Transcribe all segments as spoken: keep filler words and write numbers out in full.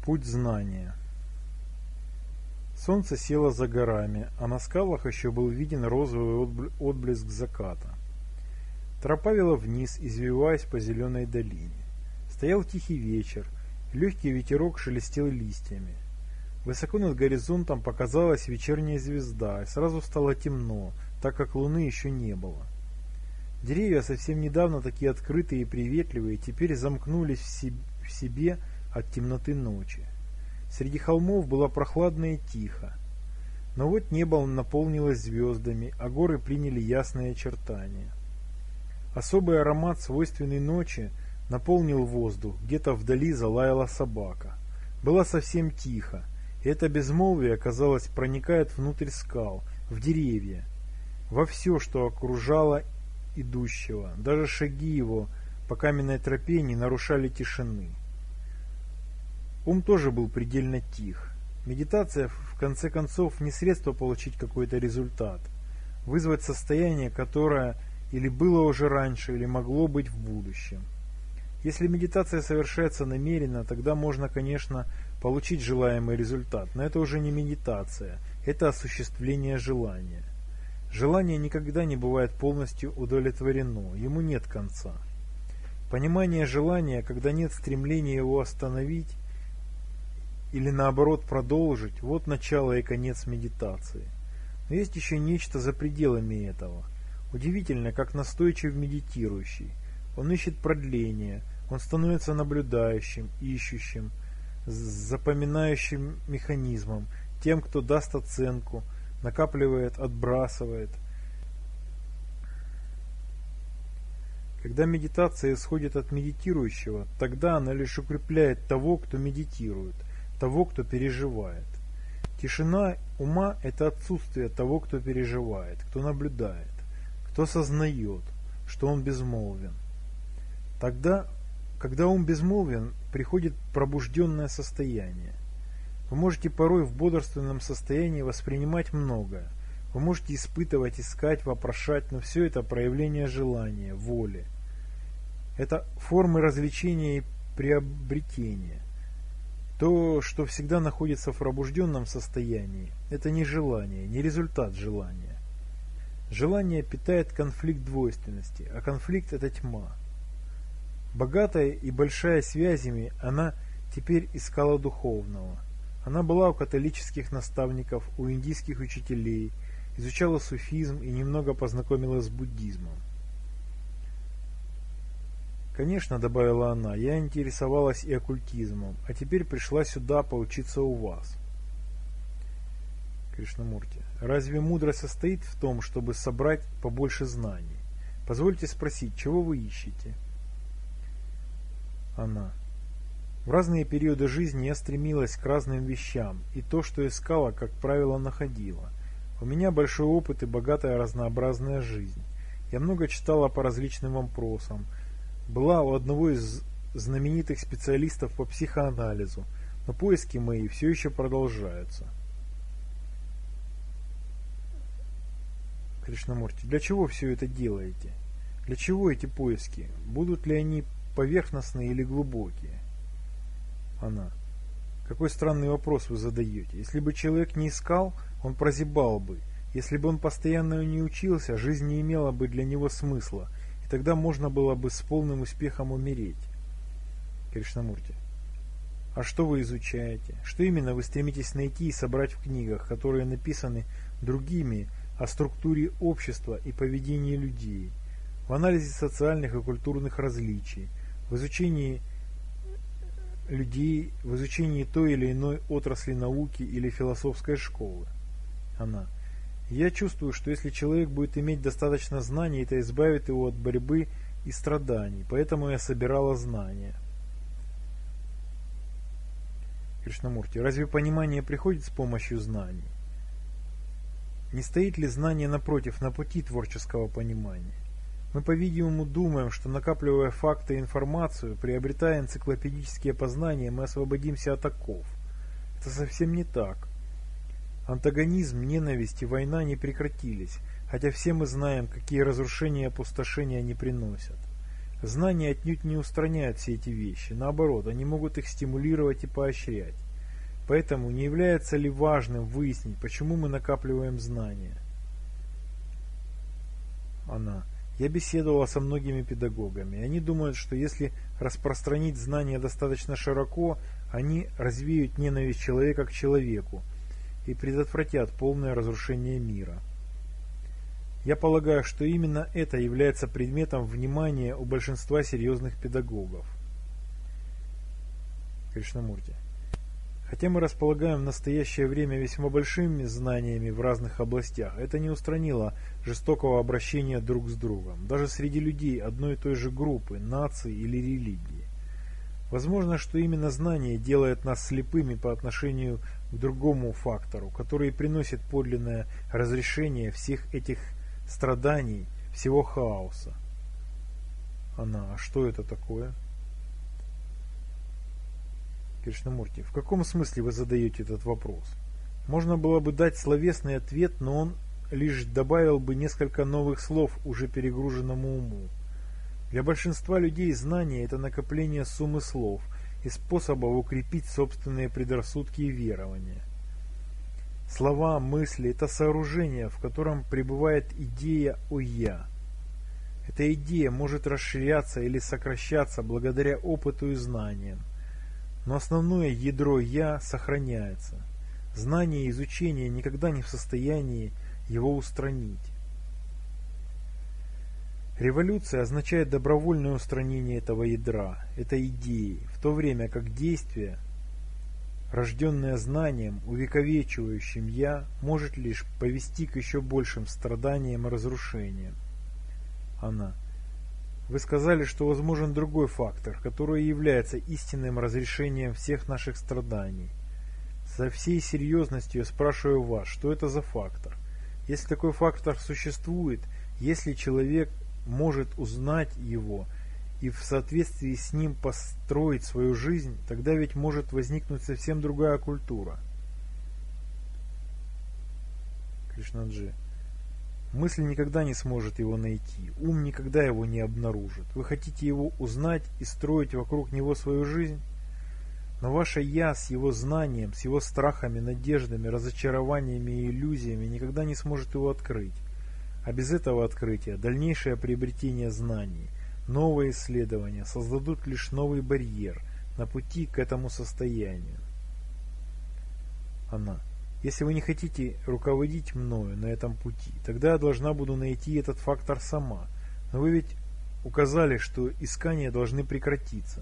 Путь знания. Солнце село за горами, а на скалах еще был виден розовый отблеск заката. Тропа вела вниз, извиваясь по зеленой долине. Стоял тихий вечер, легкий ветерок шелестел листьями. Высоко над горизонтом показалась вечерняя звезда, и сразу стало темно, так как луны еще не было. Деревья, совсем недавно такие открытые и приветливые, теперь замкнулись в себе от темноты ночи. Среди холмов было прохладно и тихо. Но вот небо наполнилось звездами, а горы приняли ясные очертания. Особый аромат, свойственный ночи, наполнил воздух, где-то вдали залаяла собака. Было совсем тихо, и это безмолвие, казалось, проникает внутрь скал, в деревья, во все, что окружало идущего. Даже шаги его по каменной тропе не нарушали тишины. Ум тоже был предельно тих. Медитация, в конце концов, не средство получить какой-то результат, вызвать состояние, которое или было уже раньше, или могло быть в будущем. Если медитация совершается намеренно, тогда можно, конечно, получить желаемый результат, но это уже не медитация, это осуществление желания. Желание никогда не бывает полностью удовлетворено, ему нет конца. Понимание желания, когда нет стремления его остановить или наоборот продолжить, вот начало и конец медитации. Но есть еще нечто за пределами этого. Удивительно, как настойчив медитирующий. Он ищет продление, он становится наблюдающим, ищущим, запоминающим механизмом, тем, кто даст оценку, накапливает, отбрасывает. Когда медитация исходит от медитирующего, тогда она лишь укрепляет того, кто медитирует, того, кто переживает. Тишина ума – это отсутствие того, кто переживает, кто наблюдает, кто сознает, что он безмолвен. Тогда, когда ум безмолвен, приходит пробужденное состояние. Вы можете порой в бодрственном состоянии воспринимать многое. Вы можете испытывать, искать, вопрошать, но все это проявление желания, воли. Это формы развлечения и приобретения. То, что всегда находится в пробужденном состоянии, это не желание, не результат желания. Желание питает конфликт двойственности, а конфликт – это тьма. Богатая и большая связями, она теперь искала духовного. Она была у католических наставников, у индийских учителей, изучала суфизм и немного познакомилась с буддизмом. Конечно, добавила она, я интересовалась и оккультизмом, а теперь пришла сюда поучиться у вас. Кришнамурти, разве мудрость состоит в том, чтобы собрать побольше знаний? Позвольте спросить, чего вы ищете? Она. В разные периоды жизни я стремилась к разным вещам, и то, что искала, как правило, находила. У меня большой опыт и богатая разнообразная жизнь. Я много читала по различным вопросам. Была у одного из знаменитых специалистов по психоанализу, но поиски мои все еще продолжаются. Кришнамурти, для чего все это делаете? Для чего эти поиски? Будут ли они поверхностные или глубокие? Она. Какой странный вопрос вы задаете. Если бы человек не искал, он прозябал бы. Если бы он постоянно не учился, жизнь не имела бы для него смысла, и тогда можно было бы с полным успехом умереть. Кришнамурти. А что вы изучаете? Что именно вы стремитесь найти и собрать в книгах, которые написаны другими о структуре общества и поведении людей, в анализе социальных и культурных различий, в изучении людей, в изучении той или иной отрасли науки или философской школы? Она. Я чувствую, что если человек будет иметь достаточно знаний, это избавит его от борьбы и страданий, поэтому я собирала знания. Кришнамурти, разве понимание приходит с помощью знаний? Не стоит ли знание напротив, на пути творческого понимания? Мы, по-видимому, думаем, что накапливая факты и информацию, приобретая энциклопедические познания, мы освободимся от оков. Это совсем не так. Антагонизм, ненависть и война не прекратились, хотя все мы знаем, какие разрушения и опустошения они приносят. Знания отнюдь не устраняют все эти вещи, наоборот, они могут их стимулировать и поощрять. Поэтому не является ли важным выяснить, почему мы накапливаем знания? Она. Я беседовала со многими педагогами. Они думают, что если распространить знания достаточно широко, они развеют ненависть человека к человеку и предотвратят полное разрушение мира. Я полагаю, что именно это является предметом внимания у большинства серьезных педагогов. Кришнамурти. Хотя мы располагаем в настоящее время весьма большими знаниями в разных областях, это не устранило жестокого обращения друг с другом, даже среди людей одной и той же группы, нации или религии. Возможно, что именно знание делает нас слепыми по отношению к другому фактору, который приносит подлинное разрешение всех этих страданий, всего хаоса. Она. А что это такое? Кришнамурти. В каком смысле вы задаете этот вопрос? Можно было бы дать словесный ответ, но он лишь добавил бы несколько новых слов уже перегруженному уму. Для большинства людей знание – это накопление суммы слов и способов укрепить собственные предрассудки и верования. Слова, мысли – это сооружение, в котором пребывает идея о «я». Эта идея может расширяться или сокращаться благодаря опыту и знаниям. Но основное ядро «я» сохраняется. Знание и изучение никогда не в состоянии его устранить. Революция означает добровольное устранение этого ядра, этой идеи, в то время как действие, рожденное знанием, увековечивающим «я», может лишь повести к еще большим страданиям и разрушениям. Она. Вы сказали, что возможен другой фактор, который является истинным разрешением всех наших страданий. Со всей серьезностью я спрашиваю вас, что это за фактор? Если такой фактор существует, если человек может узнать его и в соответствии с ним построить свою жизнь, тогда ведь может возникнуть совсем другая культура. Кришнаджи. Мысль никогда не сможет его найти, ум никогда его не обнаружит. Вы хотите его узнать и строить вокруг него свою жизнь? Но ваше «я» с его знанием, с его страхами, надеждами, разочарованиями и иллюзиями никогда не сможет его открыть. А без этого открытия дальнейшее приобретение знаний, новые исследования создадут лишь новый барьер на пути к этому состоянию. Она. Если вы не хотите руководить мною на этом пути, тогда я должна буду найти этот фактор сама. Но вы ведь указали, что искания должны прекратиться.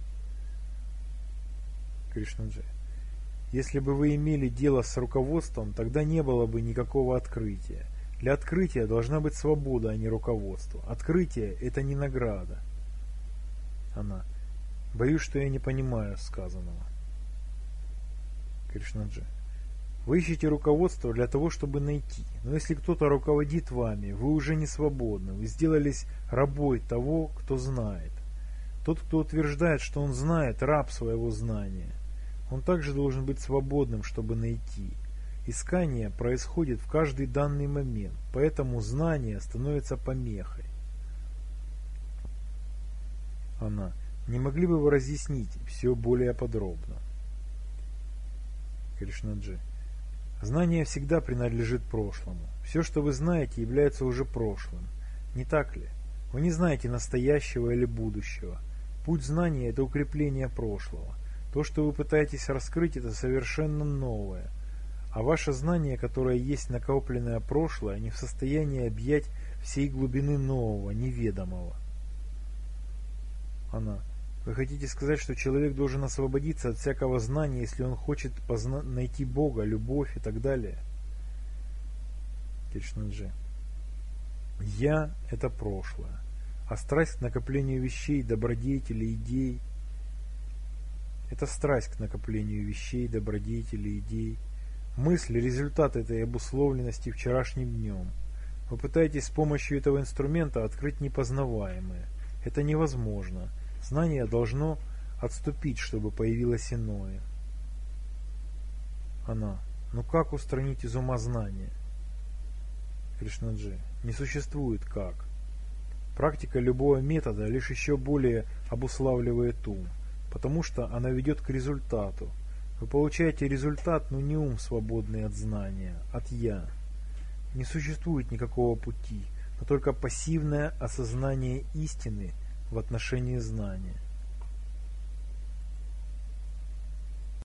Кришнаджи. Если бы вы имели дело с руководством, тогда не было бы никакого открытия. Для открытия должна быть свобода, а не руководство. Открытие – это не награда. Она. Боюсь, что я не понимаю сказанного. Кришнаджи. Вы ищете руководство для того, чтобы найти. Но если кто-то руководит вами, вы уже не свободны. Вы сделались рабой того, кто знает. Тот, кто утверждает, что он знает, раб своего знания. Он также должен быть свободным, чтобы найти. Искание происходит в каждый данный момент, поэтому знание становится помехой. Она. Не могли бы вы разъяснить все более подробно? Кришнаджи. Знание всегда принадлежит прошлому. Все, что вы знаете, является уже прошлым. Не так ли? Вы не знаете настоящего или будущего. Путь знания – это укрепление прошлого. То, что вы пытаетесь раскрыть, это совершенно новое. А ваше знание, которое есть накопленное прошлое, не в состоянии объять всей глубины нового, неведомого. Она. Вы хотите сказать, что человек должен освободиться от всякого знания, если он хочет позна- найти Бога, любовь и так далее? Кришнаджи. Я – это прошлое, а страсть к накоплению вещей, добродетелей, идей – это страсть к накоплению вещей, добродетелей, идей. Мысль – результат этой обусловленности вчерашним днем. Вы пытаетесь с помощью этого инструмента открыть непознаваемое. Это невозможно. Знание должно отступить, чтобы появилось иное. Она. Ну как устранить из ума знание? Кришнаджи. Не существует как. Практика любого метода лишь еще более обуславливает ум, потому что она ведет к результату. Вы получаете результат, но не ум, свободный от знания, от «я». Не существует никакого пути, но только пассивное осознание истины в отношении знания.